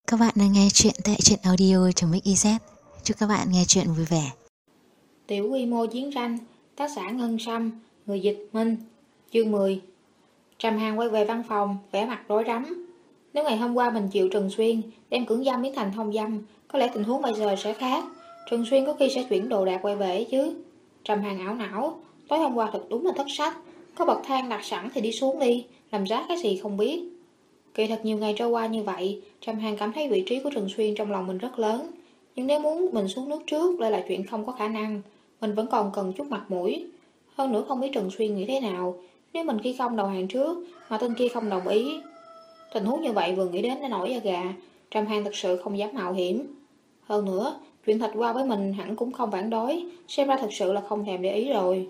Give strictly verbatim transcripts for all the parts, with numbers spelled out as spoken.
Các bạn đang nghe chuyện tại truyện audio.mixyz. Chúc các bạn nghe chuyện vui vẻ. Tiểu quy mô chiến tranh, tác giả Ngân Sâm, người dịch Minh. Chương mười. Trầm Hàn quay về văn phòng, vẻ mặt rối rắm. Nếu ngày hôm qua mình chịu Trần Xuyên đem cưỡng dâm biến thành thông dâm, có lẽ tình huống bây giờ sẽ khác. Trần Xuyên có khi sẽ chuyển đồ đạc quay về chứ. Trầm Hàn ảo não, tối hôm qua thật đúng là thất sách. Có bậc thang đặt sẵn thì đi xuống đi, làm rác cái gì không biết. Kỳ thật nhiều ngày trôi qua như vậy, Trầm Hàn cảm thấy vị trí của Trần Xuyên trong lòng mình rất lớn. Nhưng nếu muốn mình xuống nước trước lại là chuyện không có khả năng. Mình vẫn còn cần chút mặt mũi. Hơn nữa không biết Trần Xuyên nghĩ thế nào. Nếu mình khi không đầu hàng trước mà tên kia không đồng ý, tình huống như vậy vừa nghĩ đến đã nổi da gà. Trầm Hàn thật sự không dám mạo hiểm. Hơn nữa chuyện Thạch Hoa với mình hẳn cũng không phản đối. Xem ra thật sự là không thèm để ý rồi.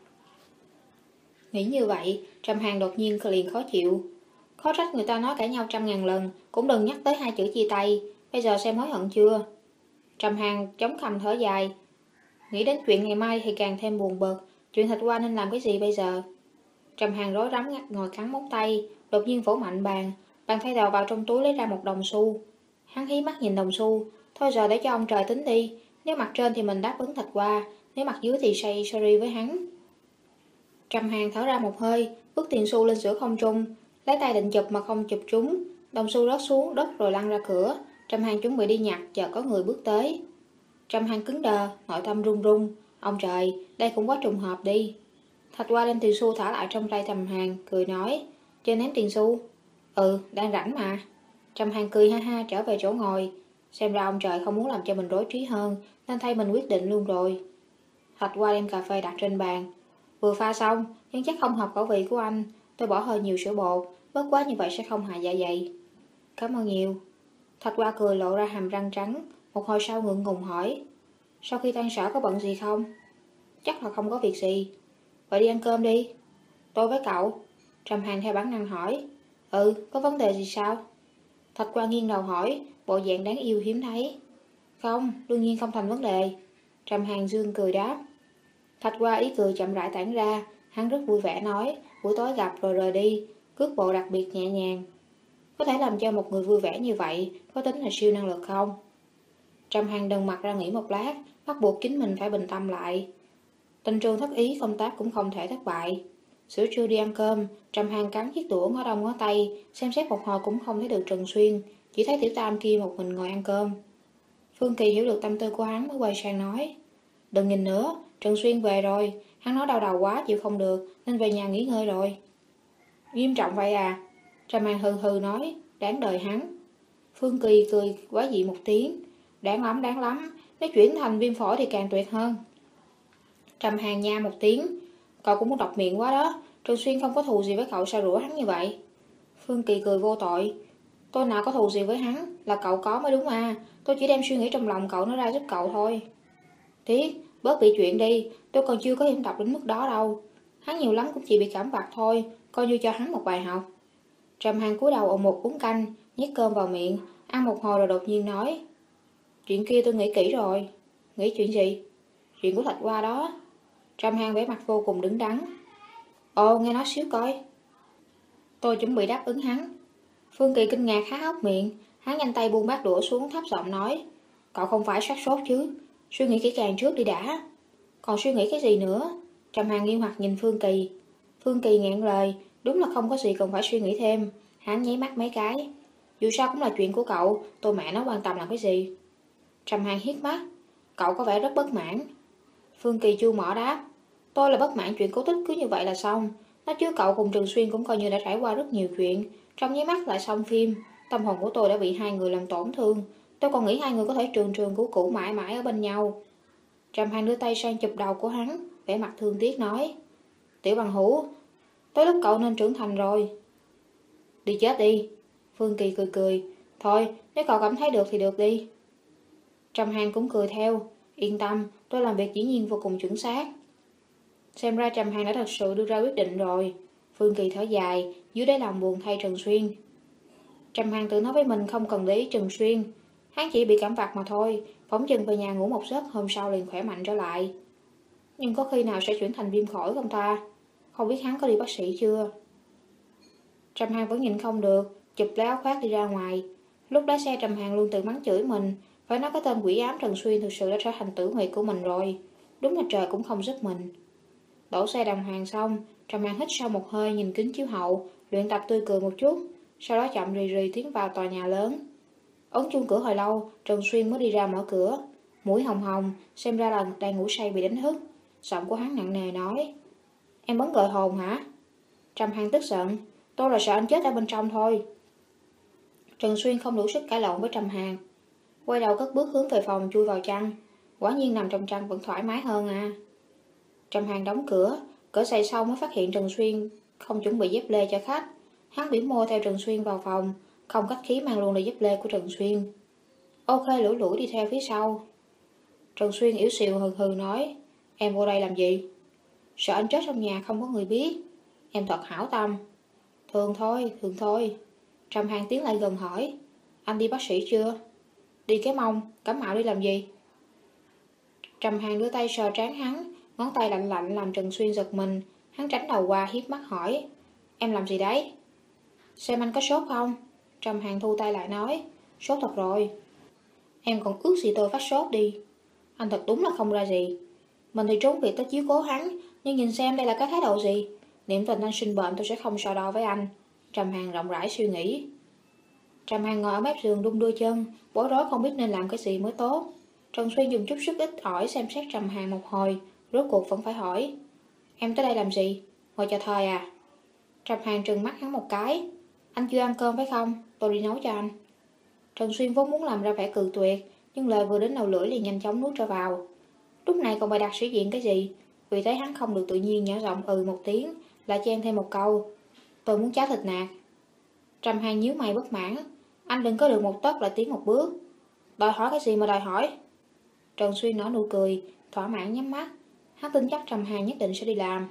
Nghĩ như vậy, Trầm Hàn đột nhiên liền khó chịu. Khó trách người ta nói cãi nhau trăm ngàn lần, cũng đừng nhắc tới hai chữ chia tay. Bây giờ xem hối hận chưa? Trầm Hàn chống cằm thở dài. Nghĩ đến chuyện ngày mai thì càng thêm buồn bực. Chuyện Thạch Hoa nên làm cái gì bây giờ? Trầm Hàn rối rắm ngồi cắn móng tay, đột nhiên vỗ mạnh bàn. Bàn tay đầu vào trong túi lấy ra một đồng xu. Hắn hí mắt nhìn đồng xu. Thôi giờ để cho ông trời tính đi. Nếu mặt trên thì mình đáp ứng Thạch Hoa, nếu mặt dưới thì say sorry với hắn. Trầm Hàn thở ra một hơi, vứt tiền xu lên giữa không trung, lấy tay định chụp mà không chụp trúng. Đồng xu rớt xuống đất rồi lăn ra cửa. Trầm Hàn chuẩn bị đi nhặt, chờ có người bước tới. Trầm Hàn cứng đờ, nội tâm run run. Ông trời, đây cũng quá trùng hợp đi. Thạch Hoa đem tiền xu thả lại trong tay Trầm Hàn, cười nói, chơi ném tiền xu. Ừ, đang rảnh mà. Trầm Hàn cười ha ha trở về chỗ ngồi. Xem ra ông trời không muốn làm cho mình rối trí hơn, nên thay mình quyết định luôn rồi. Thạch Hoa đem cà phê đặt trên bàn. Vừa pha xong, nhưng chắc không hợp khẩu vị của anh. Tôi bỏ hơi nhiều sữa bột, bớt quá như vậy sẽ không hại dạ dày. Cảm ơn nhiều. Thạch Hoa cười lộ ra hàm răng trắng. Một hồi sau ngượng ngùng hỏi, sau khi tan sở có bận gì không? Chắc là không có việc gì. Vậy đi ăn cơm đi. Tôi với cậu. Trầm Hàn theo bản năng hỏi. Ừ, có vấn đề gì sao? Thạch Hoa nghiêng đầu hỏi, bộ dạng đáng yêu hiếm thấy. Không, đương nhiên không thành vấn đề. Trầm Hàn dương cười đáp. Thạch Hoa ý cười chậm rãi tản ra. Hắn rất vui vẻ nói, buổi tối gặp rồi rời đi, cước bộ đặc biệt nhẹ nhàng. Có thể làm cho một người vui vẻ như vậy, có tính là siêu năng lực không? Trầm Hàn đần mặt ra nghĩ một lát, bắt buộc chính mình phải bình tâm lại. Tình trường thất ý, công tác cũng không thể thất bại. Giữa trưa đi ăn cơm, Trầm Hàn cắn chiếc đũa ngó đông ngó tay, xem xét một hồi cũng không thấy được Trần Xuyên, chỉ thấy Tiểu Tam kia một mình ngồi ăn cơm. Phương Kỳ hiểu được tâm tư của hắn mới quay sang nói, đừng nhìn nữa, Trần Xuyên về rồi, hắn nói đau đầu quá chịu không được nên về nhà nghỉ ngơi rồi. Nghiêm trọng vậy à? Trầm Hàn hừ hừ nói, đáng đời hắn. Phương Kỳ cười quá dị một tiếng, đáng lắm đáng lắm, nếu chuyển thành viêm phổi thì càng tuyệt hơn. Trầm Hàn nha một tiếng, cậu cũng muốn độc miệng quá đó, Trần Xuyên không có thù gì với cậu sao rủa hắn như vậy? Phương Kỳ cười vô tội, tôi nào có thù gì với hắn, là cậu có mới đúng à, tôi chỉ đem suy nghĩ trong lòng cậu nó ra giúp cậu thôi. Tiếc, bớt bị chuyện đi, tôi còn chưa có hiểm độc đến mức đó đâu. Hắn nhiều lắm cũng chỉ bị cảm vặt thôi, coi như cho hắn một bài học. Trầm Hàn cúi đầu ộn một uống canh, nhét cơm vào miệng, ăn một hồi rồi đột nhiên nói, chuyện kia tôi nghĩ kỹ rồi. Nghĩ chuyện gì? Chuyện của Thạch Hoa đó. Trầm Hàn vẻ mặt vô cùng đứng đắn. Ồ, nghe nói xíu coi. Tôi chuẩn bị đáp ứng hắn. Phương Kỳ kinh ngạc há hốc miệng, hắn nhanh tay buông bát đũa xuống thấp giọng nói, cậu không phải sát sốt chứ, suy nghĩ kỹ càng trước đi đã. Còn suy nghĩ cái gì nữa? Trầm Hàn nghi hoặc nhìn Phương Kỳ. Phương Kỳ ngẹn lời, đúng là không có gì cần phải suy nghĩ thêm. Hắn nháy mắt mấy cái. Dù sao cũng là chuyện của cậu, tôi mẹ nó quan tâm làm cái gì? Trầm Hàn hiếp mắt, cậu có vẻ rất bất mãn. Phương Kỳ chu mỏ đáp, tôi là bất mãn chuyện cố tích cứ như vậy là xong. Nói chứ cậu cùng Trần Xuyên cũng coi như đã trải qua rất nhiều chuyện. Trong nháy mắt lại xong phim, tâm hồn của tôi đã bị hai người làm tổn thương. Tôi còn nghĩ hai người có thể trường trường cũ cũ mãi mãi ở bên nhau. Trầm Hàn đưa tay sang chụp đầu của hắn, vẻ mặt thương tiếc nói, Tiểu Bằng Hữu, tới lúc cậu nên trưởng thành rồi. Đi chết đi. Phương Kỳ cười cười, thôi nếu cậu cảm thấy được thì được đi. Trầm Hàn cũng cười theo, yên tâm, tôi làm việc dĩ nhiên vô cùng chuẩn xác. Xem ra Trầm Hàn đã thật sự đưa ra quyết định rồi. Phương Kỳ thở dài, dưới đáy lòng buồn thay Trần Xuyên. Trầm Hàn tự nói với mình không cần để ý Trần Xuyên, hắn chỉ bị cảm vặt mà thôi, phóng chân về nhà ngủ một giấc, hôm sau liền khỏe mạnh trở lại. Nhưng có khi nào sẽ chuyển thành viêm phổi không ta? Không biết hắn có đi bác sĩ chưa? Trầm Hàn vẫn nhìn không được, chụp lấy áo khoác đi ra ngoài. Lúc lái xe Trầm Hàn luôn tự mắng chửi mình, phải nói cái tên quỷ ám Trần Xuyên thực sự đã trở thành tử huyệt của mình rồi. Đúng là trời cũng không giúp mình. Đổ xe đàng hoàng xong, Trầm Hàn hít sâu một hơi nhìn kính chiếu hậu, luyện tập tươi cười một chút, sau đó chậm rì rì tiến vào tòa nhà lớn. Ấn chuông cửa hồi lâu, Trần Xuyên mới đi ra mở cửa. Mũi hồng hồng, xem ra là đang ngủ say bị đánh thức. Giọng của hắn nặng nề nói: "Em bấn gợi hồn hả?" Trầm Hàn tức giận: "Tôi là sợ anh chết ở bên trong thôi." Trần Xuyên không đủ sức cãi lộn với Trầm Hàn, quay đầu cất bước hướng về phòng chui vào chăn. Quả nhiên nằm trong chăn vẫn thoải mái hơn à. Trầm Hàn đóng cửa, cởi giày xong mới phát hiện Trần Xuyên không chuẩn bị dép lê cho khách. Hắn bĩu môi theo Trần Xuyên vào phòng, không khách khí mang luôn đôi dép lê của Trần Xuyên. Ok lủi lủi đi theo phía sau. Trần Xuyên yếu xìu hừ hừ nói: "Em vô đây làm gì?" "Sợ anh chết trong nhà không có người biết." Em thật hảo tâm. "Thường thôi, thường thôi." Trầm Hàn tiến lại gần hỏi: "Anh đi bác sĩ chưa?" "Đi cái mông, cắm mạo đi làm gì?" Trầm Hàn đưa tay sờ trán hắn, ngón tay lạnh lạnh làm Trần Xuyên giật mình. Hắn tránh đầu qua hiếp mắt hỏi: "Em làm gì đấy?" "Xem anh có sốt không?" Trầm Hàn thu tay lại nói: "Sốt thật rồi." "Em còn ước gì tôi phát sốt đi." Anh thật đúng là không ra gì. Mình thì trốn việc tới chiếu cố hắn, nhưng nhìn xem đây là cái thái độ gì. Niệm tình anh sinh bệnh tôi sẽ không so đo với anh. Trầm Hàn rộng rãi suy nghĩ. Trầm Hàn ngồi ở mép giường đung đưa chân, bối rối không biết nên làm cái gì mới tốt. Trần Xuyên dùng chút sức ít ỏi xem xét Trầm Hàn một hồi, rốt cuộc vẫn phải hỏi: "Em tới đây làm gì? Ngồi chờ thời à?" Trầm Hàn trừng mắt hắn một cái: "Anh chưa ăn cơm phải không? Tôi đi nấu cho anh." Trần Xuyên vốn muốn làm ra vẻ cự tuyệt, nhưng lời vừa đến đầu lưỡi liền nhanh chóng nuốt trở vào. Lúc này còn bày đặt sĩ diện cái gì? Vì thấy hắn không được tự nhiên nhỏ giọng ừ một tiếng, lại chen thêm một câu: "Tôi muốn cháo thịt nạc." Trầm Hàn nhíu mày bất mãn: "Anh đừng có được một tấc lại tiến một bước. Đòi hỏi cái gì mà đòi hỏi?" Trần Xuyên nở nụ cười, thỏa mãn nhắm mắt. Hắn tin chắc Trầm Hàn nhất định sẽ đi làm.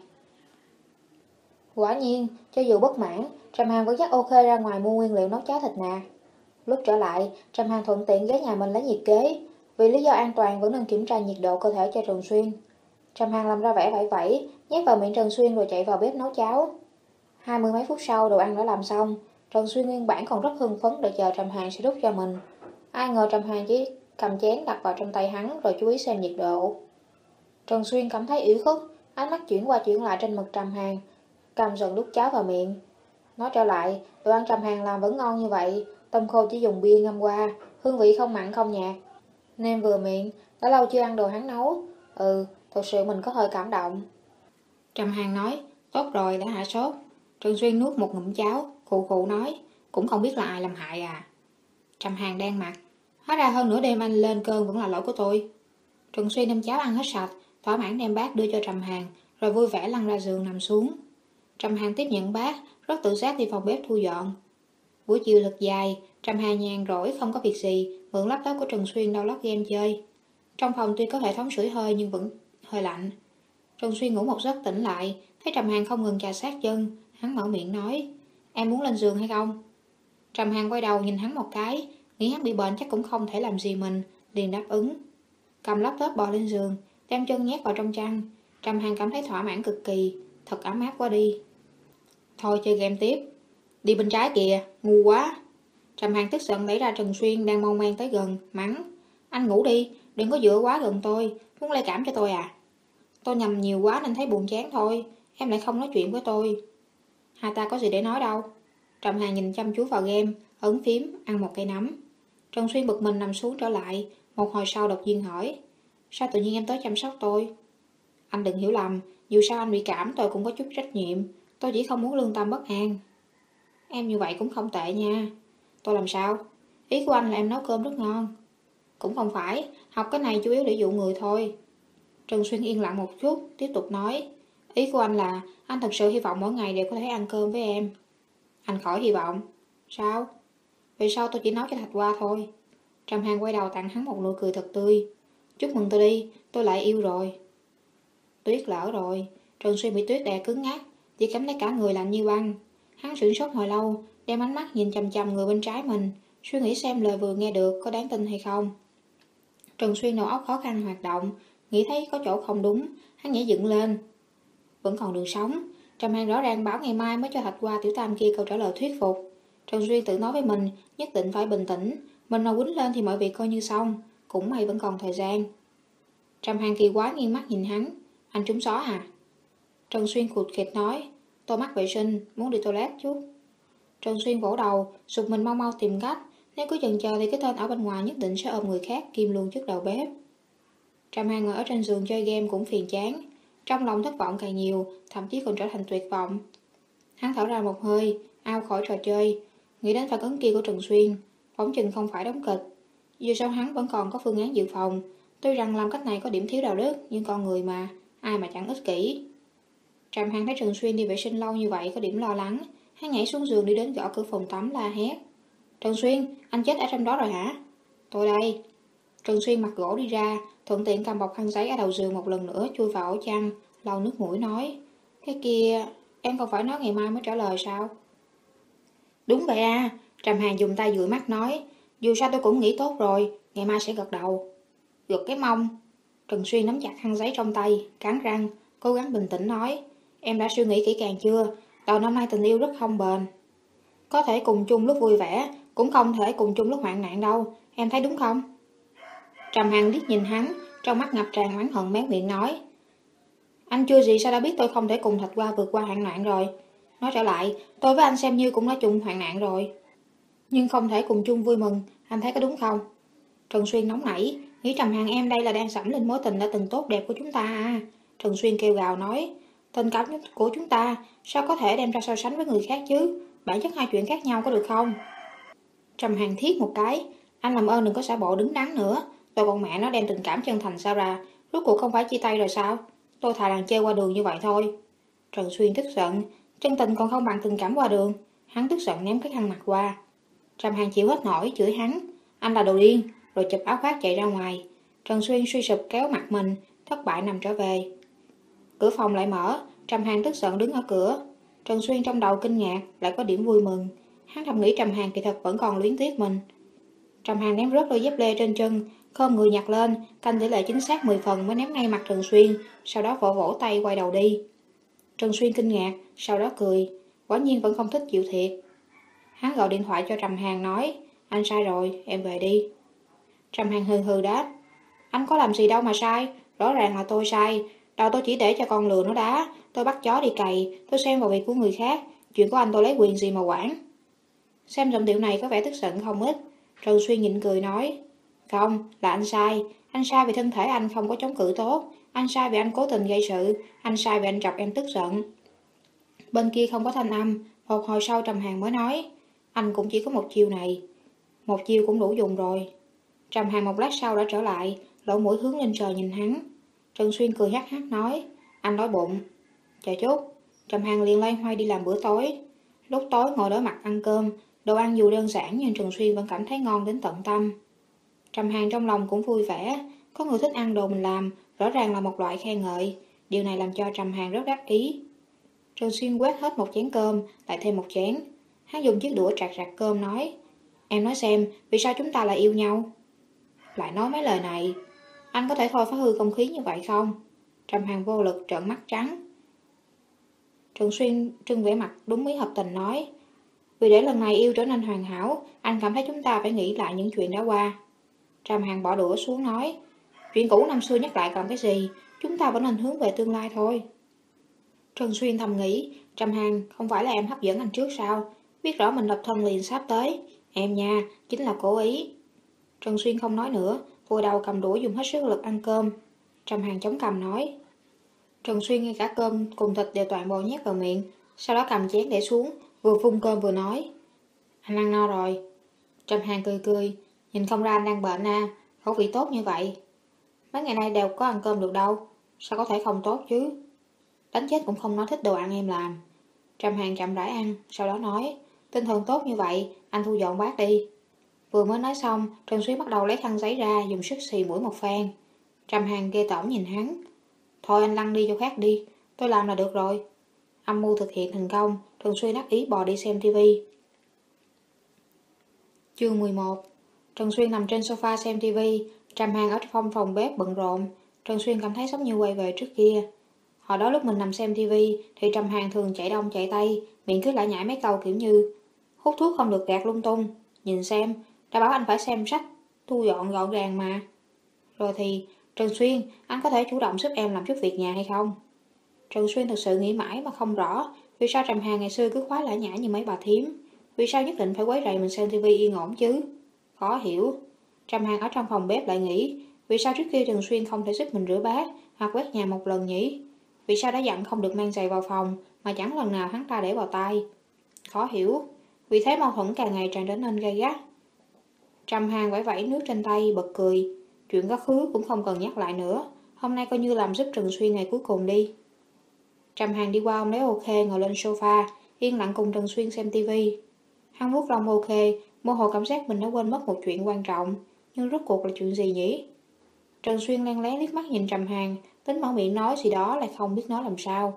Quả nhiên, cho dù bất mãn, Trầm Hàn vẫn dắt ok ra ngoài mua nguyên liệu nấu cháo thịt nạc. Lúc trở lại, Trầm Hàn thuận tiện ghé nhà mình lấy nhiệt kế. Vì lý do an toàn vẫn nên kiểm tra nhiệt độ cơ thể cho Trần Xuyên. Trầm Hàn làm ra vẻ vẫy vẫy, nhét vào miệng Trần Xuyên rồi chạy vào bếp nấu cháo. Hai mươi mấy phút sau đồ ăn đã làm xong. Trần Xuyên nguyên bản còn rất hưng phấn đợi chờ Trầm Hàn sẽ đút cho mình. Ai ngờ Trầm Hàn chỉ cầm chén đặt vào trong tay hắn rồi chú ý xem nhiệt độ. Trần Xuyên cảm thấy ủy khuất, ánh mắt chuyển qua chuyển lại trên mặt Trầm Hàn, cầm dần đút cháo vào miệng. Nói trở lại, đồ ăn Trầm Hàn làm vẫn ngon như vậy. Tôm khô chỉ dùng bia ngâm qua, hương vị không mặn không nhạt, nên vừa miệng. Đã lâu chưa ăn đồ hắn nấu. Ừ, thật sự mình có hơi cảm động. Trầm Hàn nói: "Tốt rồi, đã hạ sốt." Trần Xuyên nuốt một ngụm cháo, khụ khụ nói: "Cũng không biết là ai làm hại à." Trầm Hàn đen mặt: "Hóa ra hơn nửa đêm anh lên cơn vẫn là lỗi của tôi." Trần Xuyên đem cháo ăn hết sạch, thỏa mãn đem bát đưa cho Trầm Hàn, rồi vui vẻ lăn ra giường nằm xuống. Trầm Hàn tiếp nhận bát, rất tự giác đi phòng bếp thu dọn. Buổi chiều thật dài, Trầm Hàn nhàn rỗi không có việc gì, mượn laptop của Trần Xuyên download game chơi. Trong phòng tuy có hệ thống sưởi hơi nhưng vẫn hơi lạnh. Trần Xuyên ngủ một giấc tỉnh lại, thấy Trầm Hàn không ngừng chà sát chân, hắn mở miệng nói: "Em muốn lên giường hay không?" Trầm Hàn quay đầu nhìn hắn một cái, nghĩ hắn bị bệnh chắc cũng không thể làm gì mình, liền đáp ứng. Cầm laptop bò lên giường, đem chân nhét vào trong chăn. Trầm Hàn cảm thấy thỏa mãn cực kỳ, thật ấm áp quá đi. Thôi chơi game tiếp. Đi bên trái kìa, ngu quá. Trầm Hàn tức giận đẩy ra Trần Xuyên đang mong man tới gần, mắng: "Anh ngủ đi, đừng có dựa quá gần tôi, muốn lây cảm cho tôi à?" "Tôi nhầm nhiều quá nên thấy buồn chán thôi, em lại không nói chuyện với tôi." "Hai ta có gì để nói đâu." Trầm Hàn nhìn chăm chú vào game, ấn phím, ăn một cây nấm. Trần Xuyên bực mình nằm xuống trở lại, một hồi sau đột nhiên hỏi: "Sao tự nhiên em tới chăm sóc tôi?" "Anh đừng hiểu lầm, dù sao anh bị cảm tôi cũng có chút trách nhiệm, tôi chỉ không muốn lương tâm bất an." "Em như vậy cũng không tệ nha." "Tôi làm sao? Ý của anh là em nấu cơm rất ngon." "Cũng không phải, học cái này chủ yếu để dụ người thôi." Trần Xuyên yên lặng một chút, tiếp tục nói: "Ý của anh là anh thật sự hy vọng mỗi ngày đều có thể ăn cơm với em." "Anh khỏi hy vọng." "Sao?" "Vì sau tôi chỉ nấu cho Thạch Hoa thôi." Trầm Hàn quay đầu tặng hắn một nụ cười thật tươi: "Chúc mừng tôi đi, tôi lại yêu rồi." Tuyết lỡ rồi. Trần Xuyên bị tuyết đè cứng ngắc, chỉ cảm thấy cả người lạnh như băng. Hắn sửng sốt hồi lâu, đem ánh mắt nhìn chằm chằm người bên trái mình, suy nghĩ xem lời vừa nghe được có đáng tin hay không. Trần Xuyên đầu óc khó khăn hoạt động, nghĩ thấy có chỗ không đúng, hắn nhảy dựng lên. Vẫn còn đường sống. Trầm Hàn rõ ràng bảo ngày mai mới cho Thạch Hoa tiểu tam kia câu trả lời thuyết phục. Trần Xuyên tự nói với mình, nhất định phải bình tĩnh, mình mà quýnh lên thì mọi việc coi như xong, cũng may vẫn còn thời gian. Trầm Hàn kỳ quái nghiêng mắt nhìn hắn, anh trúng gió à? Trần Xuyên cụt khịt nói, tôi mắc vệ sinh, muốn đi toilet chút. Trần Xuyên vỗ đầu, sụt mình mau mau tìm cách, nếu cứ chần chờ thì cái tên ở bên ngoài nhất định sẽ ôm người khác kim luôn trước đầu bếp. Trầm Hàn ngồi ở trên giường chơi game cũng phiền chán, trong lòng thất vọng càng nhiều, thậm chí còn trở thành tuyệt vọng. Hắn thở ra một hơi, ao khỏi trò chơi, nghĩ đến phản ứng kia của Trần Xuyên, phỏng chừng không phải đóng kịch. Dù sao hắn vẫn còn có phương án dự phòng, tuy rằng làm cách này có điểm thiếu đạo đức, nhưng con người mà, ai mà chẳng ích kỷ. Trầm Hàn thấy Trần Xuyên đi vệ sinh lâu như vậy có điểm lo lắng, hắn nhảy xuống giường đi đến gõ cửa phòng tắm la hét. Trần Xuyên, anh chết ở trong đó rồi hả? Tôi đây. Trần Xuyên mặc gỗ đi ra, thuận tiện cầm bọc khăn giấy ở đầu giường một lần nữa chui vào ổ chăn, lau nước mũi nói. Cái kia, em không phải nói ngày mai mới trả lời sao? Đúng vậy à, Trầm Hàn dùng tay dụi mắt nói. Dù sao tôi cũng nghĩ tốt rồi, ngày mai sẽ gật đầu. Gật cái mông. Trần Xuyên nắm chặt khăn giấy trong tay, cắn răng, cố gắng bình tĩnh nói. Em đã suy nghĩ kỹ càng chưa? Đầu năm nay tình yêu rất không bền. Có thể cùng chung lúc vui vẻ, cũng không thể cùng chung lúc hoạn nạn đâu, em thấy đúng không? Trầm Hàn liếc nhìn hắn, trong mắt ngập tràn oán hận méo miệng nói. Anh chưa gì sao đã biết tôi không thể cùng Thạch Hoa vượt qua hoạn nạn rồi. Nói trở lại, tôi với anh xem như cũng đã chung hoạn nạn rồi. Nhưng không thể cùng chung vui mừng, anh thấy có đúng không? Trần Xuyên nóng nảy, nghĩ Trầm Hàn em đây là đang sẫm lên mối tình đã từng tốt đẹp của chúng ta à. Trần Xuyên kêu gào nói, tình cảm của chúng ta sao có thể đem ra so sánh với người khác chứ? Bản chất hai chuyện khác nhau có được không? Trầm Hàn thiết một cái, anh làm ơn đừng có giả bộ đứng đắn nữa. Tôi con mẹ nó đem tình cảm chân thành sao ra, rốt cuộc không phải chia tay rồi sao? Tôi thà làng chơi qua đường như vậy thôi. Trần Xuyên tức giận, chân tình còn không bằng tình cảm qua đường. Hắn tức giận ném cái khăn mặt qua. Trầm Hàn chịu hết nổi chửi hắn, anh là đồ điên, rồi chụp áo khoác chạy ra ngoài. Trần Xuyên suy sụp kéo mặt mình, thất bại nằm trở về. Cửa phòng lại mở, Trầm Hàn tức giận đứng ở cửa. Trần Xuyên trong đầu kinh ngạc, lại có điểm vui mừng. Hắn thầm nghĩ Trầm Hàn kỳ thật vẫn còn luyến tiếc mình. Trầm Hàn ném rớt đôi dép lê trên chân, khom người nhặt lên, canh tỷ lệ chính xác mười phần mới ném ngay mặt Trần Xuyên, sau đó vỗ vỗ tay quay đầu đi. Trần Xuyên kinh ngạc, sau đó cười, quả nhiên vẫn không thích chịu thiệt. Hắn gọi điện thoại cho Trầm Hàn nói, anh sai rồi, em về đi. Trầm Hàn hừ hừ đáp, anh có làm gì đâu mà sai, rõ ràng là tôi sai, đầu tôi chỉ để cho con lừa nó đá, tôi bắt chó đi cày, tôi xen vào việc của người khác, chuyện của anh tôi lấy quyền gì mà quản. Xem giọng điệu này có vẻ tức giận không ít. Trần Xuyên nhịn cười nói, không, là anh sai, anh sai vì thân thể anh không có chống cự tốt, anh sai vì anh cố tình gây sự, anh sai vì anh chọc em tức giận. Bên kia không có thanh âm, một hồi sau Trầm Hàn mới nói, anh cũng chỉ có một chiêu này, một chiêu cũng đủ dùng rồi. Trầm Hàn một lát sau đã trở lại, lỗ mũi hướng lên trời nhìn hắn. Trần Xuyên cười hắc hắc nói, anh đói bụng. Chờ chút. Trầm Hàn liền loay hoay đi làm bữa tối. Lúc tối ngồi đối mặt ăn cơm, đồ ăn dù đơn giản nhưng Trần Xuyên vẫn cảm thấy ngon đến tận tâm. Trầm Hàn trong lòng cũng vui vẻ, có người thích ăn đồ mình làm, rõ ràng là một loại khen ngợi. Điều này làm cho Trầm Hàn rất đắc ý. Trần Xuyên quét hết một chén cơm, lại thêm một chén. Hắn dùng chiếc đũa trạc rạc cơm nói, em nói xem, vì sao chúng ta lại yêu nhau? Lại nói mấy lời này, anh có thể thôi phá hư không khí như vậy không? Trầm Hàn vô lực trợn mắt trắng. Trần Xuyên trưng vẻ mặt đúng ý hợp tình nói, vì để lần này yêu trở nên hoàn hảo, anh cảm thấy chúng ta phải nghĩ lại những chuyện đã qua. Trầm Hàn bỏ đũa xuống nói, chuyện cũ năm xưa nhắc lại còn cái gì, chúng ta vẫn nên hướng về tương lai thôi. Trần Xuyên thầm nghĩ, Trầm Hàn không phải là em hấp dẫn anh trước sao? Biết rõ mình độc thân liền sắp tới. Em nha, chính là cố ý. Trần Xuyên không nói nữa, vùi đầu cầm đũa dùng hết sức lực ăn cơm. Trầm Hàn chống cằm nói. Trần Xuyên ngay cả cơm cùng thịt đều toàn bộ nhét vào miệng, sau đó cầm chén để xuống, vừa phun cơm vừa nói. Anh ăn no rồi. Trầm Hàn cười cười, nhìn không ra anh đang bệnh à, khẩu vị tốt như vậy. Mấy ngày nay đều có ăn cơm được đâu, sao có thể không tốt chứ? Đánh chết cũng không nói thích đồ ăn em làm. Trầm Hàn chậm rãi ăn, sau đó nói, tinh thần tốt như vậy, anh thu dọn bát đi. Vừa mới nói xong, Trần Xuyên bắt đầu lấy khăn giấy ra, dùng sức xì mũi một phen. Trầm Hàn ghê tởm nhìn hắn. Thôi anh lăn đi chỗ khác đi, tôi làm là được rồi. Âm mưu thực hiện thành công, Trần Xuyên đắc ý bò đi xem tivi. Chương mười một. Trần Xuyên nằm trên sofa xem tivi, Trầm Hàn ở trong phòng bếp bận rộn. Trần Xuyên cảm thấy giống như quay về trước kia. Hồi đó lúc mình nằm xem tivi thì Trầm Hàn thường chạy đông chạy tây, miệng cứ lại nhảy mấy câu kiểu như Hút thuốc không được gạt lung tung. Nhìn xem, đã bảo anh phải xem sách, thu dọn gọn gàng mà. Rồi thì, Trần Xuyên, anh có thể chủ động giúp em làm chút việc nhà hay không? Trần Xuyên thực sự nghĩ mãi mà không rõ vì sao Trầm Hàn ngày xưa cứ khoái lả nhã như mấy bà thím. Vì sao nhất định phải quấy rầy mình xem tivi yên ổn chứ? Khó hiểu. Trầm Hàn ở trong phòng bếp lại nghĩ vì sao trước kia Trần Xuyên không thể giúp mình rửa bát hoặc quét nhà một lần nhỉ? Vì sao đã dặn không được mang giày vào phòng mà chẳng lần nào hắn ta để vào tay? Khó hiểu. Vì thế mâu thuẫn càng ngày càng trở nên gay gắt. Trầm Hàn vẫy vẫy nước trên tay bật cười. Chuyện quá khứ cũng không cần nhắc lại nữa. Hôm nay coi như làm giúp Trần Xuyên ngày cuối cùng đi. Trầm Hàn đi qua ông lấy ok ngồi lên sofa, yên lặng cùng Trần Xuyên xem tivi. Hắn vuốt lông ok, mơ hồ cảm giác mình đã quên mất một chuyện quan trọng, nhưng rốt cuộc là chuyện gì nhỉ? Trần Xuyên len lén liếc mắt nhìn Trầm Hàn, tính mở miệng nói gì đó lại không biết nói làm sao.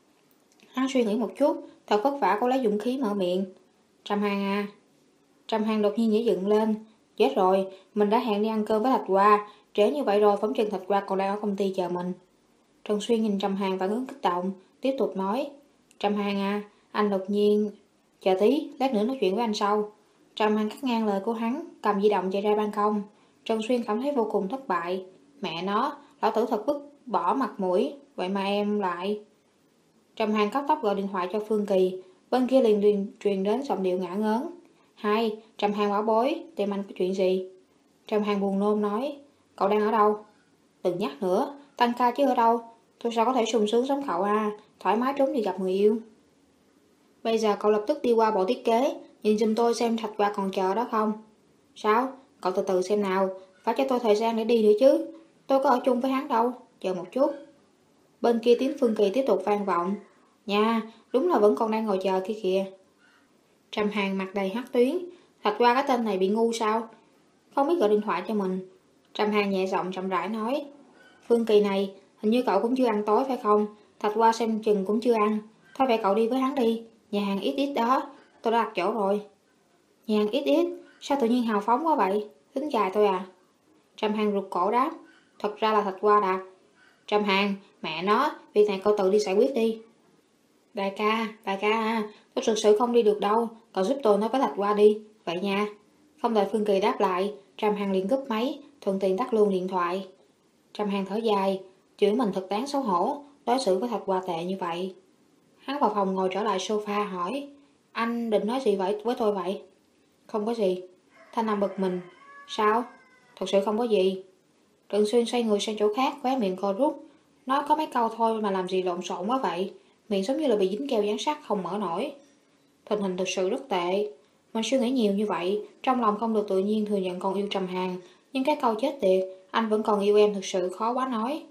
Hắn suy nghĩ một chút, thật vất vả có lấy dũng khí mở miệng. Trầm Hàn à? Trầm Hàn đột nhiên nhảy dựng lên. Chết rồi, mình đã hẹn đi ăn cơm với Thạch Hoa, trễ như vậy rồi phóng chừng Thạch Hoa còn đang ở công ty chờ mình. Trần Xuyên nhìn Trầm Hàn phản ứng kích động, tiếp tục nói. Trầm Hàn à, anh đột nhiên... Chờ tí, lát nữa nói chuyện với anh sau. Trầm Hàn cắt ngang lời của hắn, cầm di động chạy ra ban công. Trần Xuyên cảm thấy vô cùng thất bại. Mẹ nó, lão tử thật vứt bỏ mặt mũi, vậy mà em lại... Trầm Hàn cấp tốc gọi điện thoại cho Phương Kỳ, bên kia liền truyền, truyền đến giọng điệu ngả ngớn. Hai, Trầm Hàn bảo bối, tìm anh có chuyện gì? Trầm Hàn buồn nôn nói, cậu đang ở đâu? Đừng nhắc nữa, tăng ca chứ ở đâu? Tôi sao có thể sung sướng giống cậu à, thoải mái trốn đi gặp người yêu. Bây giờ cậu lập tức đi qua bộ thiết kế, nhìn giùm tôi xem Thạch Hoa còn chờ đó không? Sao? Cậu từ từ xem nào, phải cho tôi thời gian để đi nữa chứ. Tôi có ở chung với hắn đâu, chờ một chút. Bên kia tiếng Phương Kỳ tiếp tục vang vọng. Nha, đúng là vẫn còn đang ngồi chờ kia kìa. Trầm Hàn mặt đầy hắc tuyến, Thạch Hoa cái tên này bị ngu sao? Không biết gọi điện thoại cho mình. Trầm Hàn nhẹ giọng chậm rãi nói. Phương Kỳ này, hình như cậu cũng chưa ăn tối phải không? Thạch Hoa xem chừng cũng chưa ăn. Thôi vậy cậu đi với hắn đi, nhà hàng ít ít đó, tôi đã đặt chỗ rồi. Nhà hàng ít ít, sao tự nhiên hào phóng quá vậy? Tính dài thôi à? Trầm Hàn rụt cổ đáp. Thật ra là Thạch Hoa đặt. Trầm Hàn, mẹ nó, việc này cậu tự đi giải quyết đi. Đại ca, đại ca à, tôi thực sự không đi được đâu, cậu giúp tôi nói với Thạch Hoa đi, vậy nha. Không đợi Phương Kỳ đáp lại, Trầm Hàn liền cúp máy, thuận tiện tắt luôn điện thoại. Trầm Hàn thở dài, chửi mình thật đáng xấu hổ, đối xử với Thạch Hoa tệ như vậy. Hắn vào phòng ngồi trở lại sofa hỏi, anh định nói gì vậy với tôi vậy? Không có gì. Thanh Nam bực mình. Sao? Thật sự không có gì. Trần Xuyên xoay người sang chỗ khác, khóe miệng co rút. Nói có mấy câu thôi mà làm gì lộn xộn quá vậy? Miệng giống như là bị dính keo dán sắt không mở nổi. Tình hình thực sự rất tệ. Mình suy nghĩ nhiều như vậy, trong lòng không được tự nhiên thừa nhận còn yêu Trầm Hàn. Nhưng cái câu chết tiệt, anh vẫn còn yêu em thực sự khó quá nói.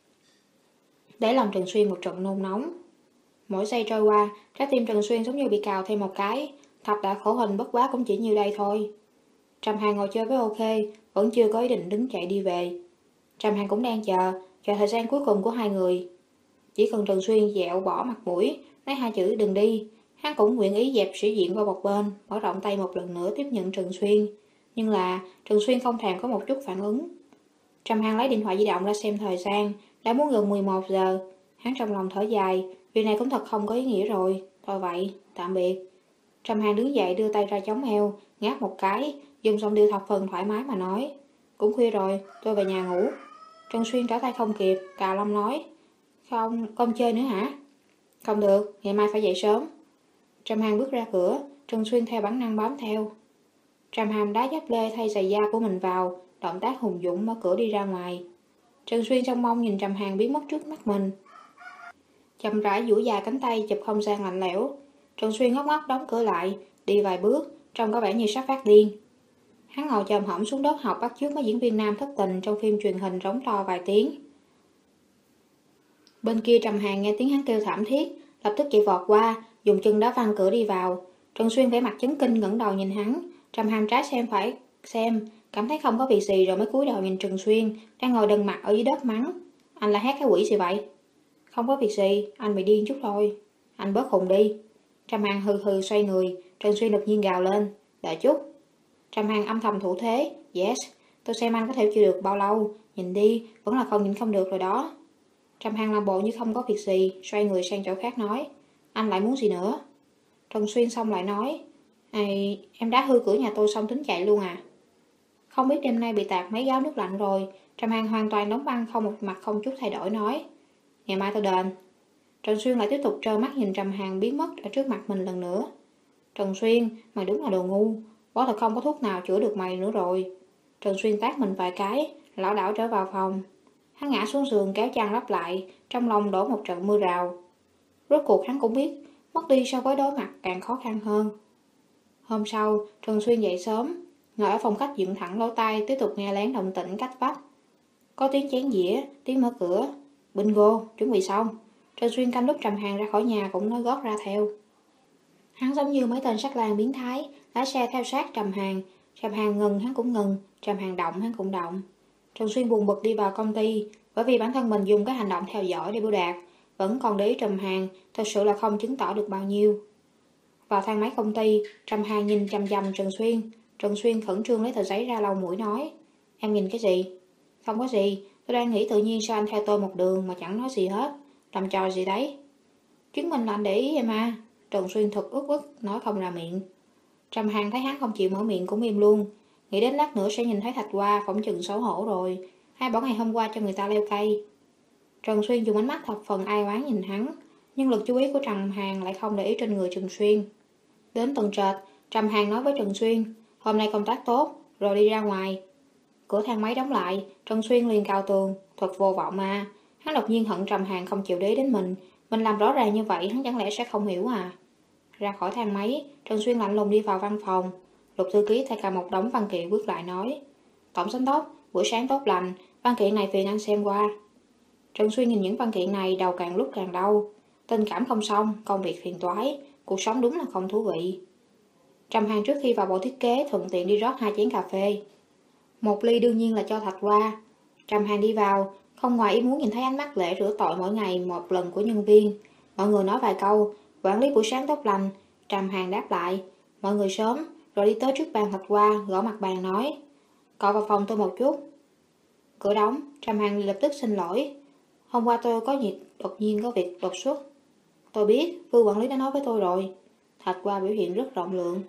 Để lòng Trần Xuyên một trận nôn nóng. Mỗi giây trôi qua, trái tim Trần Xuyên giống như bị cào thêm một cái. Thập đã khổ hình bất quá cũng chỉ như đây thôi. Trầm Hàn ngồi chơi với ok, vẫn chưa có ý định đứng chạy đi về. Trầm Hàn cũng đang chờ, chờ thời gian cuối cùng của hai người. Chỉ cần Trần Xuyên dẹo bỏ mặt mũi, nói hai chữ đừng đi, hắn cũng nguyện ý dẹp sĩ diện qua một bên, mở rộng tay một lần nữa tiếp nhận Trần Xuyên. Nhưng là Trần Xuyên không thèm có một chút phản ứng. Trầm Hàn lấy điện thoại di động ra xem thời gian, đã muốn gần mười một giờ. Hắn trong lòng thở dài, việc này cũng thật không có ý nghĩa rồi. Thôi vậy, tạm biệt. Trầm Hàn đứng dậy đưa tay ra chống eo, ngáp một cái, dùng giọng điệu thập phần thoải mái mà nói. Cũng khuya rồi, tôi về nhà ngủ. Trần Xuyên trở tay không kịp, cà lông nói. Không, con chơi nữa hả? Không được, ngày mai phải dậy sớm. Trầm Hàn bước ra cửa, Trần Xuyên theo bản năng bám theo. Trầm Hàn đá dép lê thay giày da của mình vào, động tác hùng dũng mở cửa đi ra ngoài. Trần Xuyên trông mong nhìn Trầm Hàn biến mất trước mắt mình. Chậm rãi duỗi dài cánh tay chụp không gian lạnh lẽo. Trần Xuyên ngốc ngốc đóng cửa lại, đi vài bước, trông có vẻ như sắp phát điên. Hắn ngồi chồm hổm xuống đất học bắt chước mấy diễn viên nam thất tình trong phim truyền hình rống to vài tiếng. Bên kia Trầm Hàn nghe tiếng hắn kêu thảm thiết, lập tức chạy vọt qua, dùng chân đá văng cửa đi vào. Trần Xuyên vẻ mặt chấn kinh ngẩng đầu nhìn hắn, Trầm Hàn trái xem phải xem, cảm thấy không có việc gì rồi mới cúi đầu nhìn Trần Xuyên đang ngồi đần mặt ở dưới đất mắng. Anh là hét cái quỷ gì vậy? Không có việc gì, anh bị điên chút thôi. Anh bớt khùng đi. Trầm Hàn hừ hừ xoay người, Trần Xuyên đột nhiên gào lên. Đợi chút. Trầm Hàn âm thầm thủ thế. Yes, tôi xem anh có thể chịu được bao lâu. Nhìn đi, vẫn là không nhìn không được rồi đó. Trầm Hàn làm bộ như không có việc gì, xoay người sang chỗ khác nói. Anh lại muốn gì nữa? Trần Xuyên xong lại nói. Ê, em đá hư cửa nhà tôi xong tính chạy luôn à? Không biết đêm nay bị tạt mấy gáo nước lạnh rồi. Trầm Hàn hoàn toàn đóng băng, không một mặt không chút thay đổi nói. Ngày mai tôi đền. Trần Xuyên lại tiếp tục trơ mắt nhìn Trầm Hàn biến mất ở trước mặt mình lần nữa. Trần Xuyên, mày đúng là đồ ngu. Bố thật không có thuốc nào chữa được mày nữa rồi. Trần Xuyên tát mình vài cái, lảo đảo trở vào phòng. Hắn ngã xuống giường kéo chăn đắp lại, trong lòng đổ một trận mưa rào. Rốt cuộc hắn cũng biết, mất đi so với đối mặt càng khó khăn hơn. Hôm sau, Trần Xuyên dậy sớm, ngồi ở phòng khách dựng thẳng lỗ tai tiếp tục nghe lén động tĩnh cách vách. Có tiếng chén dĩa, tiếng mở cửa. Bingo, chuẩn bị xong. Trần Xuyên canh lúc Trầm Hàn ra khỏi nhà cũng nói gót ra theo. Hắn giống như mấy tên sát lang biến thái, lái xe theo sát Trầm Hàn. Trầm Hàn ngừng hắn cũng ngừng, Trầm Hàn động hắn cũng động. Trần Xuyên buồn bực đi vào công ty, bởi vì bản thân mình dùng cái hành động theo dõi để biểu đạt, vẫn còn để ý Trầm Hàn, thật sự là không chứng tỏ được bao nhiêu. Vào thang máy công ty, Trầm Hàn nhìn chằm chằm Trần Xuyên. Trần Xuyên khẩn trương lấy tờ giấy ra lau mũi nói. Em nhìn cái gì? Không có gì, tôi đang nghĩ tự nhiên sao anh theo tôi một đường mà chẳng nói gì hết. Làm trò gì đấy? Chứng minh là anh để ý em à. Trần Xuyên thật ức ức, nói không ra miệng. Trầm Hàn thấy hắn không chịu mở miệng cũng im luôn. Nghĩ đến lát nữa sẽ nhìn thấy Thạch Hoa, phỏng chừng xấu hổ rồi. Hai bỏ ngày hôm qua cho người ta leo cây. Trần Xuyên dùng ánh mắt thập phần ai oán nhìn hắn, nhưng lực chú ý của Trầm Hàn lại không để ý trên người Trần Xuyên. Đến tầng trệt, Trầm Hàn nói với Trần Xuyên, hôm nay công tác tốt, rồi đi ra ngoài. Cửa thang máy đóng lại, Trần Xuyên liền cao tường, thuật vô vọng mà. Hắn đột nhiên hận Trầm Hàn không chịu để ý đến mình, mình làm rõ ràng như vậy hắn chẳng lẽ sẽ không hiểu à? Ra khỏi thang máy, Trần Xuyên lạnh lùng đi vào văn phòng. Lục thư ký thay cả một đống văn kiện bước lại nói, tổng giám đốc, buổi sáng tốt lành, văn kiện này phiền anh xem qua. Trần Xuyên nhìn những văn kiện này đầu càng lúc càng đau. Tình cảm không xong, công việc phiền toái, cuộc sống đúng là không thú vị. Trầm Hàn trước khi vào bộ thiết kế thuận tiện đi rót hai chén cà phê. Một ly đương nhiên là cho Thạch Hoa. Trầm Hàn đi vào, không ngoài ý muốn nhìn thấy ánh mắt lễ rửa tội mỗi ngày một lần của nhân viên. Mọi người nói vài câu, quản lý buổi sáng tốt lành. Trầm Hàn đáp lại, mọi người sớm, rồi đi tới trước bàn Thạch Hoa, gõ mặt bàn nói, cậu vào phòng tôi một chút. Cửa đóng, Trầm Hàn lập tức xin lỗi. Hôm qua tôi có việc, đột nhiên có việc đột xuất. Tôi biết, Vương quản lý đã nói với tôi rồi. Thạch Hoa biểu hiện rất rộng lượng.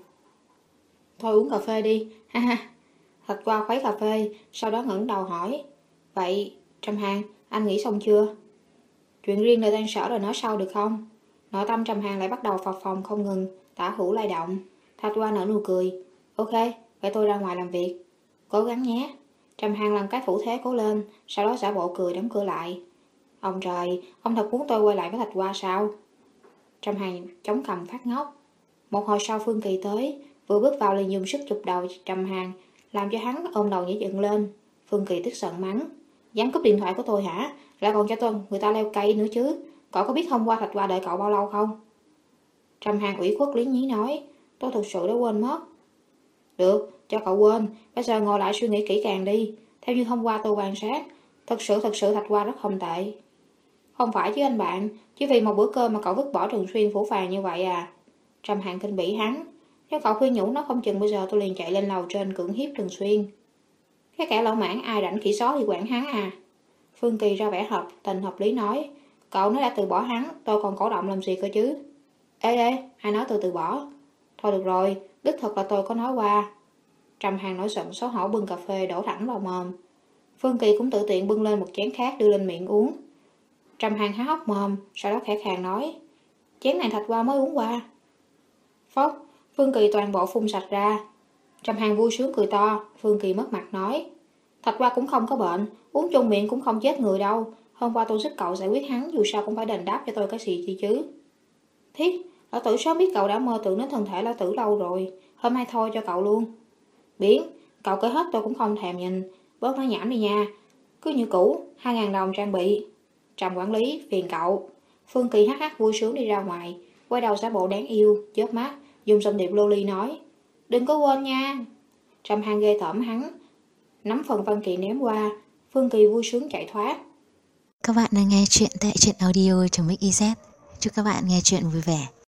Thôi uống cà phê đi, ha ha. Thạch Hoa khuấy cà phê, sau đó ngẩng đầu hỏi. Vậy, Trầm Hàn, anh nghĩ xong chưa? Chuyện riêng nơi tan sở rồi nói sau được không? Nội tâm Trầm Hàn lại bắt đầu phập phồng không ngừng, tả hữu lay động. Thạch Hoa nở nụ cười. Ok, vậy tôi ra ngoài làm việc. Cố gắng nhé. Trầm Hàn làm cái thủ thế cố lên, sau đó giả bộ cười đóng cửa lại. Ông trời, ông thật muốn tôi quay lại với Thạch Hoa sao? Trầm Hàn chống cằm phát ngốc. Một hồi sau Phương Kỳ tới, vừa bước vào liền dùng sức chụp đầu Trầm Hàn, làm cho hắn ôm đầu nhảy dựng lên. Phương Kỳ tức giận mắng. Dám cúp điện thoại của tôi hả? Lại còn cho tôi người ta leo cây nữa chứ. Cậu có biết hôm qua Thạch Hoa đợi cậu bao lâu không? Trầm Hàn ủy khuất lý nhí nói. Tôi thực sự đã quên mất. Được, cho cậu quên. Bây giờ ngồi lại suy nghĩ kỹ càng đi. Theo như hôm qua tôi quan sát, thật sự thật sự Thạch Hoa rất không tệ. Không phải chứ anh bạn, chỉ vì một bữa cơm mà cậu vứt bỏ Trần Xuyên phủ phàng như vậy à? Trầm Hàn kinh bỉ hắn. Nếu cậu khuyên nhủ nó không chừng bây giờ tôi liền chạy lên lầu trên cưỡng hiếp Trần Xuyên. Cái kẻ lỗ mãn ai rảnh khỉ xó thì quản hắn à? Phương Kỳ ra vẻ hợp tình hợp lý nói. Cậu nói đã từ bỏ hắn, tôi còn cổ động làm gì cơ chứ? Ê ê, ai nói tôi từ bỏ? Thôi được rồi, đích thật là tôi có nói qua. Trầm Hàn nổi giận xấu hổ bưng cà phê đổ thẳng vào mồm. Phương Kỳ cũng tự tiện bưng lên một chén khác đưa lên miệng uống. Trầm Hàn há hốc mồm, sau đó khẽ khàng nói. Chén này Thạch Hoa mới uống qua. Phốc, Phương Kỳ toàn bộ phun sạch ra. Trầm Hàn vui sướng cười to, Phương Kỳ mất mặt nói. Thạch Hoa cũng không có bệnh, uống chung miệng cũng không chết người đâu. Hôm qua tôi giúp cậu giải quyết hắn, dù sao cũng phải đền đáp cho tôi cái gì gì chứ. Thiết, lão tử sớm biết cậu đã mơ tưởng đến thân thể lão tử lâu rồi. Hôm nay thôi cho cậu luôn. Biến, cậu cởi hết tôi cũng không thèm nhìn. Bớt nói nhảm đi nha. Cứ như cũ, hai ngàn đồng trang bị. Trầm quản lý, phiền cậu. Phương Kỳ hắc hắc vui sướng đi ra ngoài, quay đầu giả bộ đáng yêu, chớp mắt, dùng giọng điệu loli nói. Đừng có quên nha. Trầm Hàn ghê tởm hắn, nắm phần văn kiện ném qua. Phương Kỳ vui sướng chạy thoát. Các bạn đang nghe chuyện tại truyện audio.mixyz. Chúc các bạn nghe chuyện vui vẻ.